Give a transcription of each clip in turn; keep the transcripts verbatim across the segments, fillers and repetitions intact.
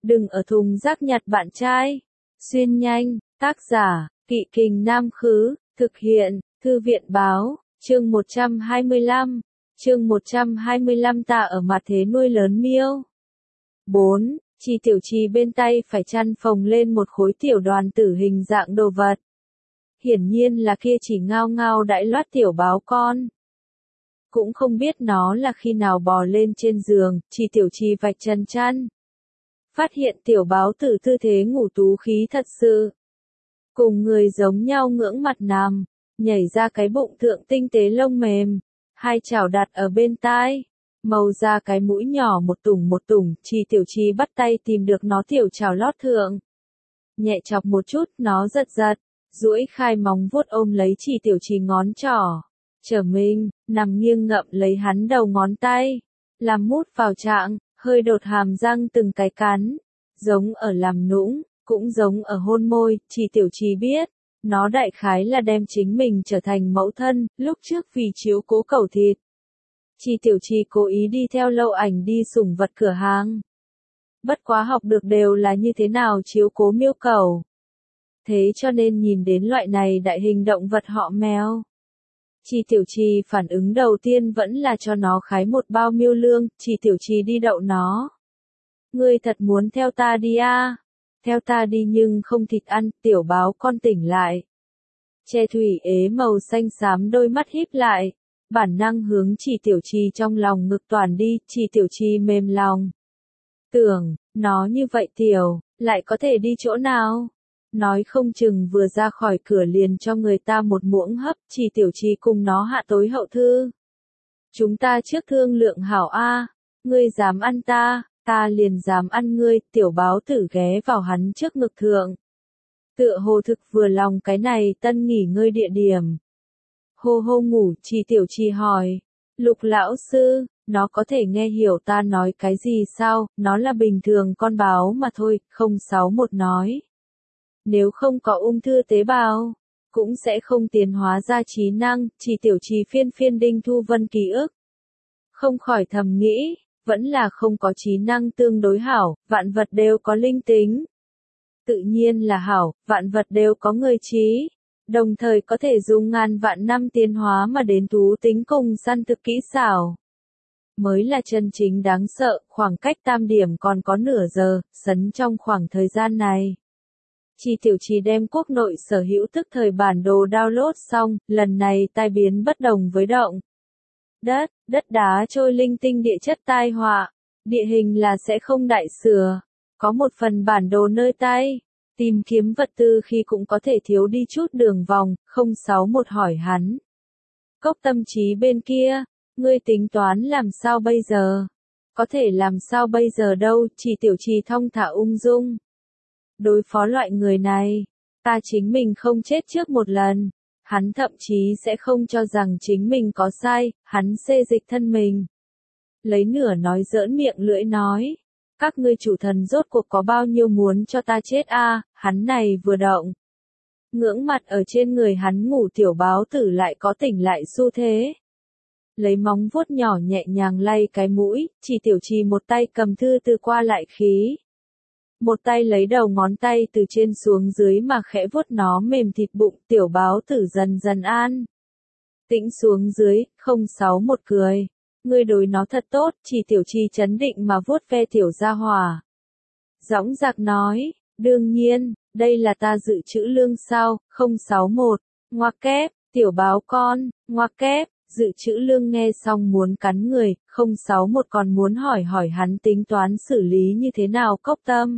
Đừng ở thùng rác nhặt bạn trai. Xuyên nhanh, tác giả, Kỵ Kình Nam Khứ, thực hiện, Thư viện Báo, chương một trăm hai mươi lăm, chương một trăm hai mươi lăm ta ở mặt thế nuôi lớn miêu. bốn. Chi Tiểu Trì bên tay phải chăn phồng lên một khối tiểu đoàn tử hình dạng đồ vật. Hiển nhiên là kia chỉ ngao ngao đãi loát tiểu báo con. Cũng không biết nó là khi nào bò lên trên giường, Chi Tiểu Trì vạch chân chăn. Phát hiện tiểu báo tử tư thế ngủ tú khí thật sự. Cùng người giống nhau ngưỡng mặt nằm, nhảy ra cái bụng thượng tinh tế lông mềm, hai chảo đặt ở bên tai, màu ra cái mũi nhỏ một tủng một tủng, Chi Tiểu Trì bắt tay tìm được nó tiểu chảo lót thượng. Nhẹ chọc một chút, nó giật giật, duỗi khai móng vuốt ôm lấy Chi Tiểu Trì ngón trỏ, trở mình, nằm nghiêng ngậm lấy hắn đầu ngón tay, làm mút vào trạng, hơi đột hàm răng từng cái cắn, giống ở làm nũng, cũng giống ở hôn môi, Chi Tiểu Trì biết, nó đại khái là đem chính mình trở thành mẫu thân, lúc trước vì chiếu cố cẩu thịt. Chi Tiểu Trì cố ý đi theo Lâu Ảnh đi sủng vật cửa hàng. Bất quá học được đều là như thế nào chiếu cố miêu cẩu. Thế cho nên nhìn đến loại này đại hình động vật họ mèo. Chi Tiểu Trì phản ứng đầu tiên vẫn là cho nó khái một bao miêu lương, Chi Tiểu Trì đi đậu nó. Ngươi thật muốn theo ta đi à? Theo ta đi nhưng không thịt ăn, tiểu báo con tỉnh lại. Che thủy ế màu xanh xám đôi mắt híp lại, bản năng hướng Chi Tiểu Trì trong lòng ngực toàn đi, Chi Tiểu Trì mềm lòng. Tưởng, nó như vậy tiểu, lại có thể đi chỗ nào? Nói không chừng vừa ra khỏi cửa liền cho người ta một muỗng hấp, Chi Tiểu Trì cùng nó hạ tối hậu thư. Chúng ta trước thương lượng hảo a, ngươi dám ăn ta, ta liền dám ăn ngươi, tiểu báo tử ghé vào hắn trước ngực thượng. Tựa hồ thực vừa lòng cái này tân nghỉ ngơi địa điểm. Hô hô ngủ, Chi Tiểu Trì hỏi, Lục lão sư, nó có thể nghe hiểu ta nói cái gì sao, nó là bình thường con báo mà thôi, không sáu một nói. Nếu không có ung thư tế bào, cũng sẽ không tiến hóa ra trí năng, Chi Tiểu Trì phiên phiên Đinh Thu Vân ký ức. Không khỏi thầm nghĩ, vẫn là không có trí năng tương đối hảo, vạn vật đều có linh tính. Tự nhiên là hảo, vạn vật đều có người trí, đồng thời có thể dùng ngàn vạn năm tiến hóa mà đến thú tính cùng săn thực kỹ xảo. Mới là chân chính đáng sợ, khoảng cách tam điểm còn có nửa giờ, sấn trong khoảng thời gian này. Chi Tiểu Trì đem quốc nội sở hữu tức thời bản đồ download xong, lần này tai biến bất đồng với động. Đất, đất đá trôi linh tinh địa chất tai họa, địa hình là sẽ không đại sửa, có một phần bản đồ nơi tay, tìm kiếm vật tư khi cũng có thể thiếu đi chút đường vòng, không sáu một hỏi hắn. Cốc Tâm Trí bên kia, ngươi tính toán làm sao bây giờ? Có thể làm sao bây giờ đâu, Chi Tiểu Trì thong thả ung dung. Đối phó loại người này, ta chính mình không chết trước một lần, hắn thậm chí sẽ không cho rằng chính mình có sai, hắn xê dịch thân mình. Lấy nửa nói giỡn miệng lưỡi nói, các ngươi chủ thần rốt cuộc có bao nhiêu muốn cho ta chết a? Hắn này vừa động. Ngưỡng mặt ở trên người hắn ngủ tiểu báo tử lại có tỉnh lại xu thế. Lấy móng vuốt nhỏ nhẹ nhàng lay cái mũi, Chi Tiểu Trì một tay cầm thư từ qua lại khí. Một tay lấy đầu ngón tay từ trên xuống dưới mà khẽ vuốt nó mềm thịt bụng, tiểu báo tử dần dần an. Tĩnh xuống dưới, không sáu một cười. Ngươi đối nó thật tốt, Chi Tiểu Trì chấn định mà vuốt ve tiểu gia hỏa. Dõng dạc nói, đương nhiên, đây là ta dự trữ lương sao, không sáu một, ngoặc kép, tiểu báo con, ngoặc kép, dự trữ lương nghe xong muốn cắn người, không sáu một còn muốn hỏi hỏi hắn tính toán xử lý như thế nào Cốc Tâm.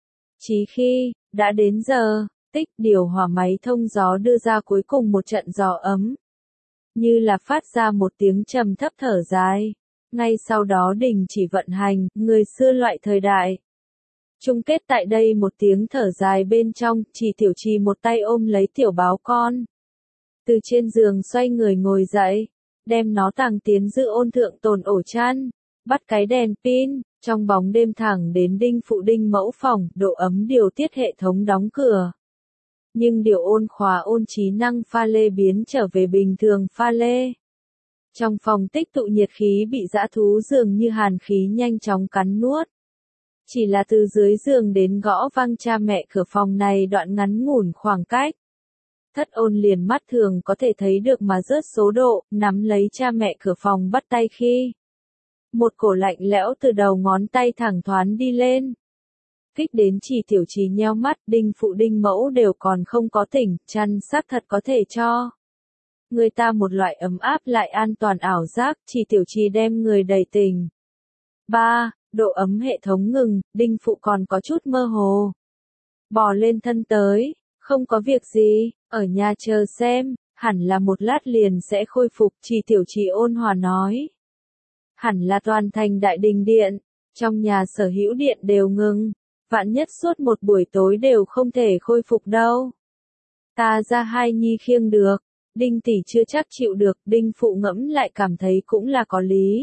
Chí khi, đã đến giờ, tích điều hòa máy thông gió đưa ra cuối cùng một trận gió ấm. Như là phát ra một tiếng trầm thấp thở dài. Ngay sau đó đình chỉ vận hành, người xưa loại thời đại. Chung kết tại đây một tiếng thở dài bên trong, Chi Tiểu Trì một tay ôm lấy tiểu báo con. Từ trên giường xoay người ngồi dậy, đem nó tàng tiến giữ ôn thượng tồn ổ chăn, bắt cái đèn pin, trong bóng đêm thẳng đến Đinh Phụ Đinh mẫu phòng, độ ấm điều tiết hệ thống đóng cửa. Nhưng điều ôn khóa ôn trí năng pha lê biến trở về bình thường pha lê. Trong phòng tích tụ nhiệt khí bị dã thú dường như hàn khí nhanh chóng cắn nuốt. Chỉ là từ dưới giường đến gõ vang cha mẹ cửa phòng này đoạn ngắn ngủn khoảng cách. Thất ôn liền mắt thường có thể thấy được mà rớt số độ, nắm lấy cha mẹ cửa phòng bắt tay khi. Một cổ lạnh lẽo từ đầu ngón tay thẳng thoáng đi lên. Kích đến chỉ tiểu trì nheo mắt, đinh phụ đinh mẫu đều còn không có tỉnh, chăn xác thật có thể cho người ta một loại ấm áp lại an toàn ảo giác, chỉ tiểu trì đem người đầy tình. ba. Độ ấm hệ thống ngừng, đinh phụ còn có chút mơ hồ. Bò lên thân tới, không có việc gì, ở nhà chờ xem, hẳn là một lát liền sẽ khôi phục, chỉ tiểu trì ôn hòa nói. Hẳn là toàn thành đại đình điện, trong nhà sở hữu điện đều ngừng, vạn nhất suốt một buổi tối đều không thể khôi phục đâu. Ta ra hai nhi khiêng được, đinh tỷ chưa chắc chịu được, đinh phụ ngẫm lại cảm thấy cũng là có lý.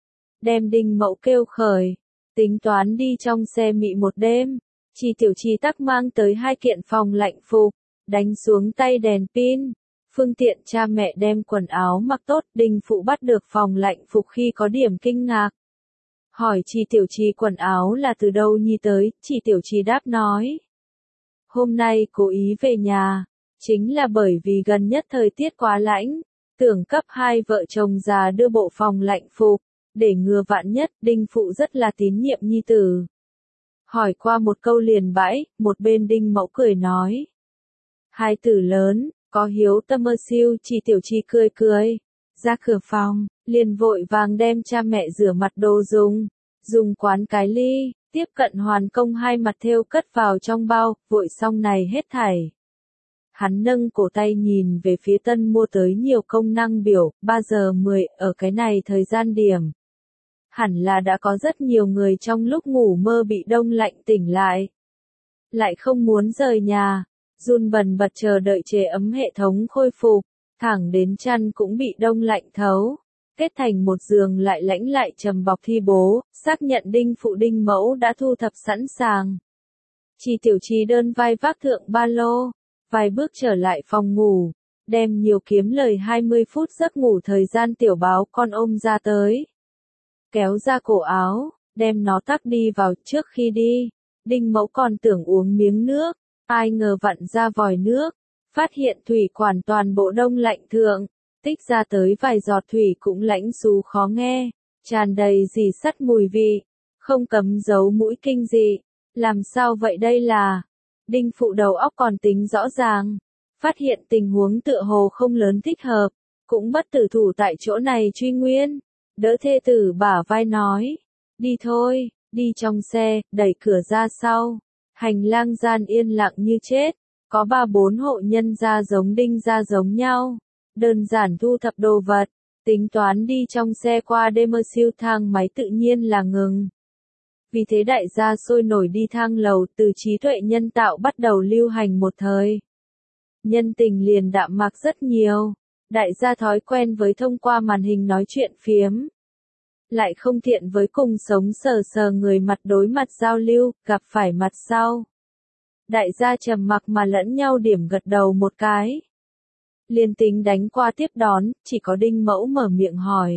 Đem đinh mẫu kêu khởi, tính toán đi trong xe mị một đêm, chỉ tiểu trì tắc mang tới hai kiện phòng lạnh phục, đánh xuống tay đèn pin. Phương tiện cha mẹ đem quần áo mặc tốt, đinh phụ bắt được phòng lạnh phục khi có điểm kinh ngạc. Hỏi chỉ tiểu trì quần áo là từ đâu nhi tới, chỉ tiểu trì đáp nói. Hôm nay cố ý về nhà, chính là bởi vì gần nhất thời tiết quá lạnh, tưởng cấp hai vợ chồng già đưa bộ phòng lạnh phục, để ngừa vạn nhất, đinh phụ rất là tín nhiệm nhi tử. Hỏi qua một câu liền bãi, một bên đinh mẫu cười nói. Hai tử lớn, có hiếu tâm ơ siêu, chỉ tiểu trì cười cười, ra cửa phòng, liền vội vàng đem cha mẹ rửa mặt đồ dùng, dùng quán cái ly, tiếp cận hoàn công hai mặt thêu cất vào trong bao, vội xong này hết thảy. Hắn nâng cổ tay nhìn về phía tân mua tới nhiều công năng biểu, ba giờ mười, ở cái này thời gian điểm. Hẳn là đã có rất nhiều người trong lúc ngủ mơ bị đông lạnh tỉnh lại. Lại không muốn rời nhà, run bần bật chờ đợi chế ấm hệ thống khôi phục, thẳng đến chăn cũng bị đông lạnh thấu. Kết thành một giường lại lãnh lại trầm bọc thi bố, xác nhận đinh phụ đinh mẫu đã thu thập sẵn sàng. Chỉ tiểu trì đơn vai vác thượng ba lô, vài bước trở lại phòng ngủ, đem nhiều kiếm lời hai mươi phút giấc ngủ thời gian tiểu báo con ôm ra tới. Kéo ra cổ áo, đem nó tắc đi vào trước khi đi, đinh mẫu còn tưởng uống miếng nước, ai ngờ vặn ra vòi nước, phát hiện thủy quản toàn bộ đông lạnh thượng. Tích ra tới vài giọt thủy cũng lãnh xú khó nghe, tràn đầy dì sắt mùi vị, không cấm giấu mũi kinh dị. Làm sao vậy đây là? Đinh phụ đầu óc còn tính rõ ràng, phát hiện tình huống tựa hồ không lớn thích hợp, cũng bất tử thủ tại chỗ này truy nguyên, đỡ thê tử bả vai nói, đi thôi, đi trong xe, đẩy cửa ra sau, hành lang gian yên lặng như chết, có ba bốn hộ nhân gia giống đinh gia giống nhau. Đơn giản thu thập đồ vật, tính toán đi trong xe qua đêm mơ siêu thang máy tự nhiên là ngừng. Vì thế đại gia sôi nổi đi thang lầu, từ trí tuệ nhân tạo bắt đầu lưu hành một thời. Nhân tình liền đạm mạc rất nhiều, đại gia thói quen với thông qua màn hình nói chuyện phiếm. Lại không thiện với cùng sống sờ sờ người mặt đối mặt giao lưu, gặp phải mặt sau. Đại gia trầm mặc mà lẫn nhau điểm gật đầu một cái. Liên tính đánh qua tiếp đón, chỉ có đinh mẫu mở miệng hỏi.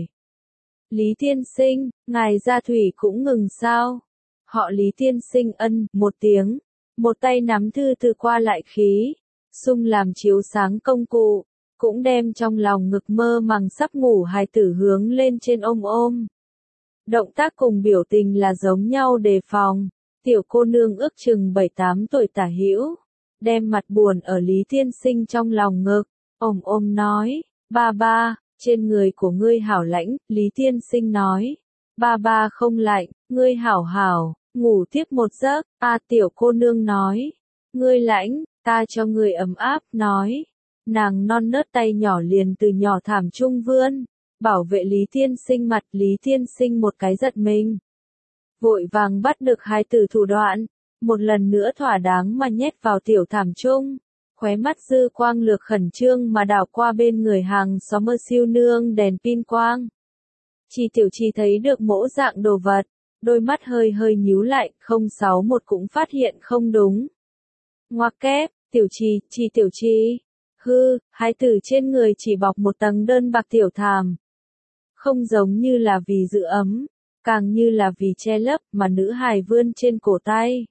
Lý tiên sinh, ngài ra thủy cũng ngừng sao? Họ Lý tiên sinh ân, một tiếng, một tay nắm thư từ qua lại khí, sung làm chiếu sáng công cụ, cũng đem trong lòng ngực mơ màng sắp ngủ hài tử hướng lên trên ôm ôm. Động tác cùng biểu tình là giống nhau đề phòng, tiểu cô nương ước chừng bảy tám tuổi tả hữu, đem mặt buồn ở Lý tiên sinh trong lòng ngực. Ôm ôm nói, ba ba, trên người của ngươi hảo lãnh, Lý tiên sinh nói, ba ba không lạnh, ngươi hảo hảo, ngủ tiếp một giấc, a tiểu cô nương nói, ngươi lãnh, ta cho ngươi ấm áp, nói, nàng non nớt tay nhỏ liền từ nhỏ thảm trung vươn, bảo vệ Lý tiên sinh mặt, Lý tiên sinh một cái giật mình. Vội vàng bắt được hai tử thủ đoạn, một lần nữa thỏa đáng mà nhét vào tiểu thảm trung. Khóe mắt dư quang lược khẩn trương mà đảo qua bên người hàng xóm mơ siêu nương đèn pin quang. Chỉ tiểu trì thấy được mỗ dạng đồ vật, đôi mắt hơi hơi nhíu lại, không sáu một cũng phát hiện không đúng. Ngoặc kép, tiểu trì, chỉ tiểu trì, hư, hai tử trên người chỉ bọc một tầng đơn bạc tiểu thảm. Không giống như là vì giữ ấm, càng như là vì che lấp mà nữ hài vươn trên cổ tay.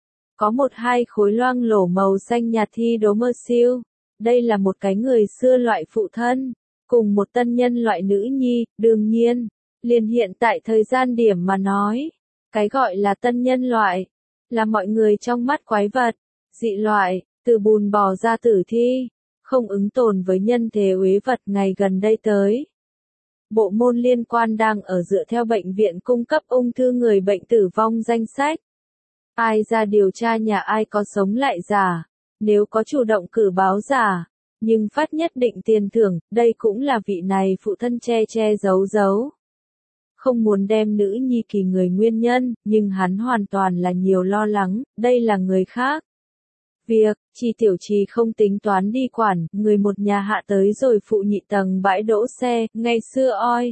Có một hai khối loang lổ màu xanh nhạt thi đố mơ siêu. Đây là một cái người xưa loại phụ thân, cùng một tân nhân loại nữ nhi, đương nhiên, liền hiện tại thời gian điểm mà nói. Cái gọi là tân nhân loại, là mọi người trong mắt quái vật, dị loại, từ bùn bò ra tử thi, không ứng tồn với nhân thế uế vật ngày gần đây tới. Bộ môn liên quan đang ở dựa theo bệnh viện cung cấp ung thư người bệnh tử vong danh sách. Ai ra điều tra nhà ai có sống lại giả, nếu có chủ động cử báo giả, nhưng phát nhất định tiền thưởng, đây cũng là vị này phụ thân che che giấu giấu. Không muốn đem nữ nhi kỳ người nguyên nhân, nhưng hắn hoàn toàn là nhiều lo lắng, đây là người khác. Việc, Chi Tiểu Trì không tính toán đi quản, người một nhà hạ tới rồi phụ nhị tầng bãi đỗ xe, ngày xưa oi.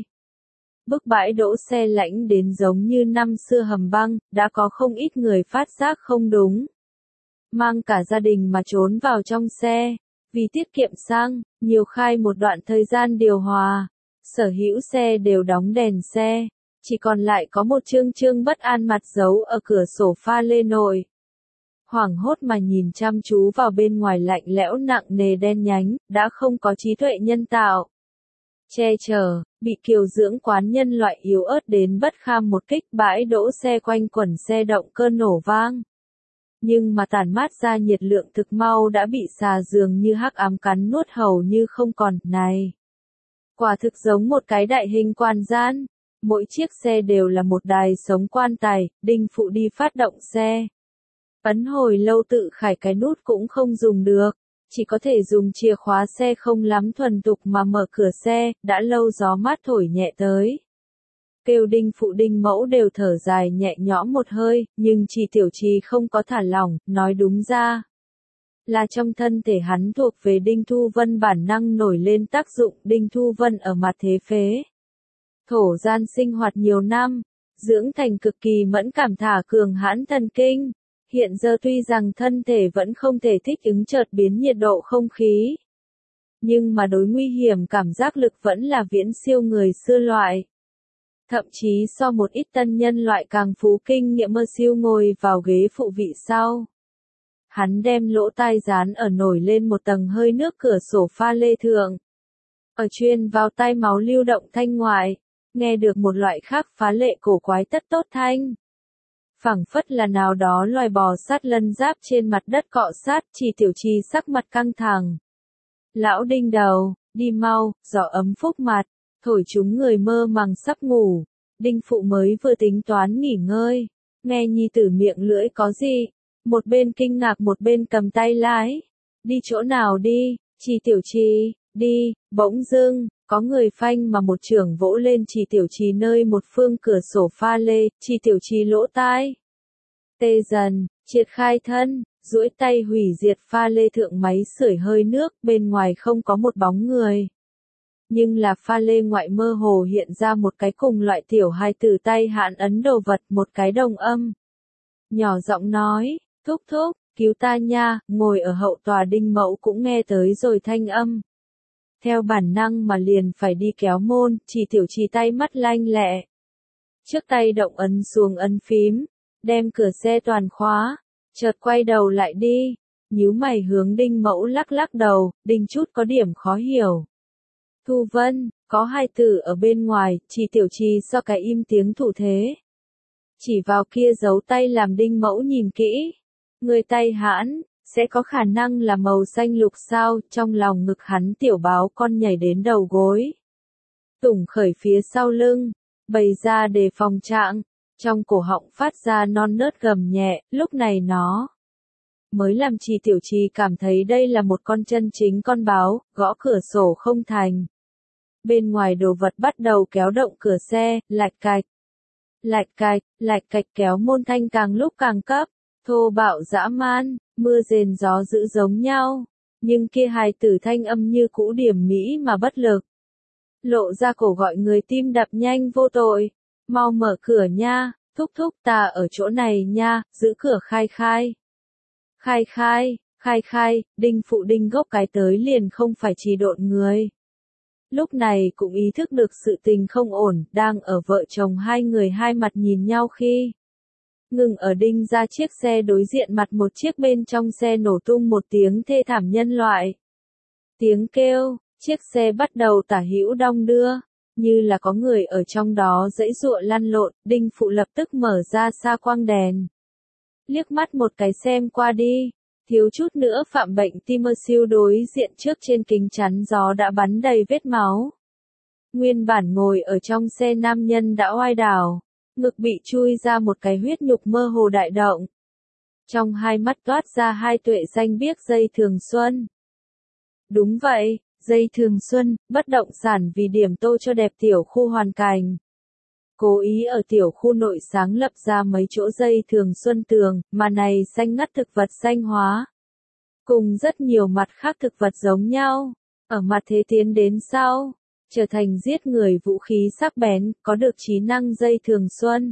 Bức bãi đỗ xe lãnh đến giống như năm xưa hầm băng, đã có không ít người phát giác không đúng. Mang cả gia đình mà trốn vào trong xe, vì tiết kiệm xăng, nhiều khai một đoạn thời gian điều hòa. Sở hữu xe đều đóng đèn xe, chỉ còn lại có một trương trương bất an mặt giấu ở cửa sổ pha lê nội. Hoảng hốt mà nhìn chăm chú vào bên ngoài lạnh lẽo nặng nề đen nhánh, đã không có trí tuệ nhân tạo. Che chở, bị kiều dưỡng quán nhân loại yếu ớt đến bất kham một kích bãi đỗ xe quanh quẩn xe động cơ nổ vang. Nhưng mà tản mát ra nhiệt lượng thực mau đã bị xà dường như hắc ám cắn nuốt hầu như không còn, này. Quả thực giống một cái đại hình quan gian, mỗi chiếc xe đều là một đài sống quan tài, đinh phụ đi phát động xe. Ấn hồi lâu tự khải cái nút cũng không dùng được, chỉ có thể dùng chìa khóa xe không lắm thuần thục mà mở cửa xe, đã lâu gió mát thổi nhẹ tới. Kêu đinh phụ đinh mẫu đều thở dài nhẹ nhõm một hơi, nhưng Chi Tiểu Trì không có thả lỏng, nói đúng ra. Là trong thân thể hắn thuộc về Đinh Thu Vân bản năng nổi lên tác dụng Đinh Thu Vân ở mặt thế phế. Thổ gian sinh hoạt nhiều năm, dưỡng thành cực kỳ mẫn cảm thả cường hãn thần kinh. Hiện giờ tuy rằng thân thể vẫn không thể thích ứng chợt biến nhiệt độ không khí. Nhưng mà đối nguy hiểm cảm giác lực vẫn là viễn siêu người xưa loại. Thậm chí so một ít tân nhân loại càng phú kinh nghiệm mơ siêu ngồi vào ghế phụ vị sau. Hắn đem lỗ tai dán ở nổi lên một tầng hơi nước cửa sổ pha lê thượng. Ở chuyên vào tai máu lưu động thanh ngoại, nghe được một loại khác phá lệ cổ quái tất tốt thanh. Phảng phất là nào đó loài bò sát lân giáp trên mặt đất cọ sát, Chi Tiểu Trì sắc mặt căng thẳng. Lão Đinh đầu, đi mau, gió ấm phúc mặt, thổi chúng người mơ màng sắp ngủ. Đinh phụ mới vừa tính toán nghỉ ngơi, nghe nhi tử miệng lưỡi có gì, một bên kinh ngạc một bên cầm tay lái. Đi chỗ nào đi, Chi Tiểu Trì, đi, bỗng dưng, có người phanh mà một chưởng vỗ lên Chi Tiểu Trì nơi một phương cửa sổ pha lê, Chi Tiểu Trì lỗ tai. Tê dần, triệt khai thân, duỗi tay hủy diệt pha lê thượng máy sưởi hơi nước, bên ngoài không có một bóng người. Nhưng là pha lê ngoại mơ hồ hiện ra một cái cùng loại tiểu hài tử tay hạn ấn đồ vật, một cái đồng âm. Nhỏ giọng nói, thúc thúc, cứu ta nha, ngồi ở hậu tòa Đinh mẫu cũng nghe tới rồi thanh âm. Theo bản năng mà liền phải đi kéo môn, Chi Tiểu Trì tay mắt lanh lẹ. Trước tay động ấn xuống ấn phím, đem cửa xe toàn khóa, chợt quay đầu lại đi, nhíu mày hướng Đinh mẫu lắc lắc đầu, Đinh chút có điểm khó hiểu. Thu Vân, có hai từ ở bên ngoài, Chi Tiểu Trì so cái im tiếng thủ thế. Chỉ vào kia giấu tay làm Đinh mẫu nhìn kỹ. Người tay hãn, sẽ có khả năng là màu xanh lục sao, trong lòng ngực hắn tiểu báo con nhảy đến đầu gối. Tủng khởi phía sau lưng, bày ra để phòng trạng, trong cổ họng phát ra non nớt gầm nhẹ, lúc này nó mới làm Chi Tiểu Trì cảm thấy đây là một con chân chính con báo, gõ cửa sổ không thành. Bên ngoài đồ vật bắt đầu kéo động cửa xe, lạch cạch. Lạch cạch, lạch cạch kéo môn thanh càng lúc càng cấp, thô bạo dã man, mưa rền gió dữ giống nhau. Nhưng kia hài tử thanh âm như cũ điểm mỹ mà bất lực. Lộ ra cổ gọi người tim đập nhanh vô tội. Mau mở cửa nha, thúc thúc ta ở chỗ này nha, giữ cửa khai khai. Khai khai, khai khai, Đinh phụ Đinh gốc cái tới liền không phải chỉ độn người. lúc này cũng ý thức được sự tình không ổn, đang ở vợ chồng hai người hai mặt nhìn nhau khi ngừng ở đinh ra chiếc xe đối diện mặt một chiếc bên trong xe nổ tung một tiếng thê thảm nhân loại. Tiếng kêu, chiếc xe bắt đầu tả hữu đong đưa, như là có người ở trong đó giãy giụa lăn lộn, đinh phụ lập tức mở ra xa quang đèn. Liếc mắt một cái xem qua đi, thiếu chút nữa phạm bệnh Timothy đối diện trước trên kính chắn gió đã bắn đầy vết máu. Nguyên bản ngồi ở trong xe nam nhân đã oai đảo, ngực bị chui ra một cái huyết nhục mơ hồ đại động. Trong hai mắt toát ra hai tuệ danh biếc dây thường xuân. Đúng vậy, dây thường xuân, bất động sản vì điểm tô cho đẹp tiểu khu hoàn cảnh. Cố ý ở tiểu khu nội sáng lập ra mấy chỗ dây thường xuân tường, mà này xanh ngắt thực vật xanh hóa. Cùng rất nhiều mặt khác thực vật giống nhau, ở mặt thế tiến đến sau, trở thành giết người vũ khí sắc bén, có được trí năng dây thường xuân.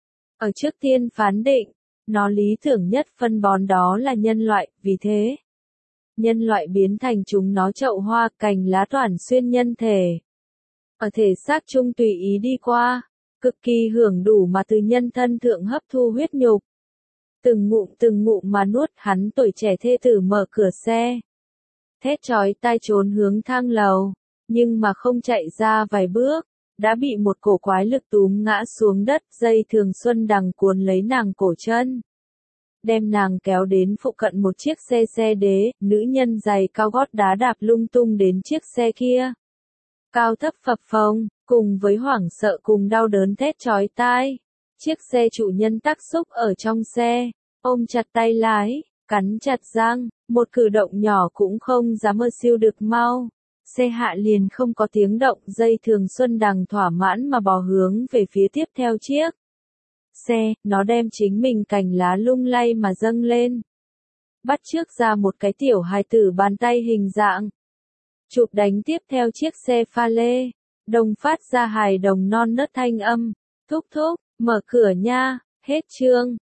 Ở trước tiên phán định, nó lý tưởng nhất phân bón đó là nhân loại, vì thế, nhân loại biến thành chúng nó chậu hoa cành lá toàn xuyên nhân thể. Ở thể xác chung tùy ý đi qua, cực kỳ hưởng đủ mà từ nhân thân thượng hấp thu huyết nhục. Từng ngụm từng ngụm mà nuốt, hắn tuổi trẻ thê tử mở cửa xe. Thét chói tai trốn hướng thang lầu, nhưng mà không chạy ra vài bước, đã bị một cổ quái lực túm ngã xuống đất, dây thường xuân đằng cuốn lấy nàng cổ chân. Đem nàng kéo đến phụ cận một chiếc xe xe đế, nữ nhân giày cao gót đá đạp lung tung đến chiếc xe kia. Cao thấp phập phồng, cùng với hoảng sợ cùng đau đớn thét chói tai. Chiếc xe chủ nhân tắc xúc ở trong xe, ôm chặt tay lái, cắn chặt răng, một cử động nhỏ cũng không dám mơ siêu được mau. Xe hạ liền không có tiếng động, dây thường xuân đằng thỏa mãn mà bò hướng về phía tiếp theo chiếc xe, nó đem chính mình cành lá lung lay mà dâng lên. Bắt chước ra một cái tiểu hài tử bàn tay hình dạng. Chụp đánh tiếp theo chiếc xe pha lê, đồng phát ra hài đồng non nớt thanh âm, thúc thúc, mở cửa nha, hết chương.